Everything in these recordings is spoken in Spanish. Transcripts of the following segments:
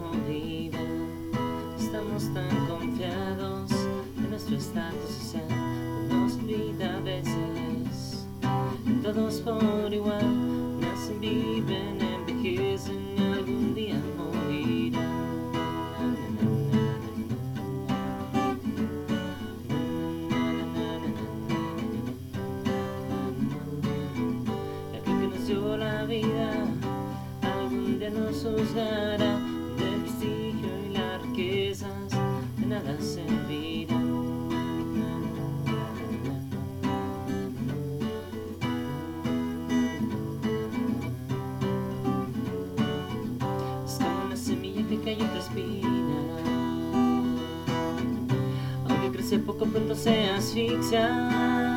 movida. Estamos tan confiados en nuestro estatus social que nos olvida a veces. Todos por igual nacen, viven, envejecen y algún día morirán. La vida algún día nos juzgará, del prestigio y las riquezas de nada servirán. Es como una semilla que cae en tu espina, aunque crece poco pronto se asfixia.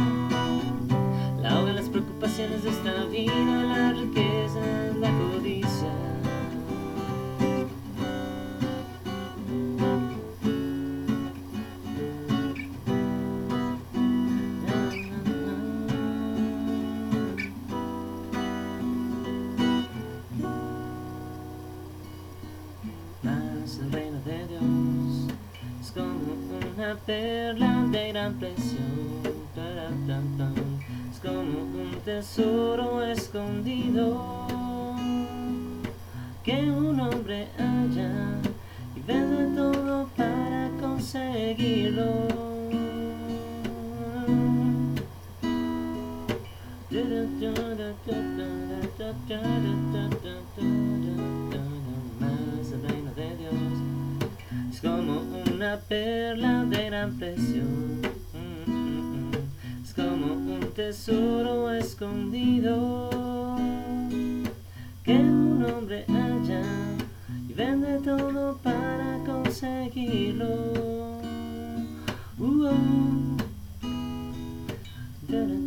La ahogan las preocupaciones de esta vida, la riqueza, la codicia. Mas el reino de Dios es como una perla de gran precio. Es como un tesoro escondido que un hombre halla y vende todo para conseguirlo. Mas el reino de Dios es como una perla de gran precio. Es como un tesoro escondido que un hombre halla y vende todo para conseguirlo.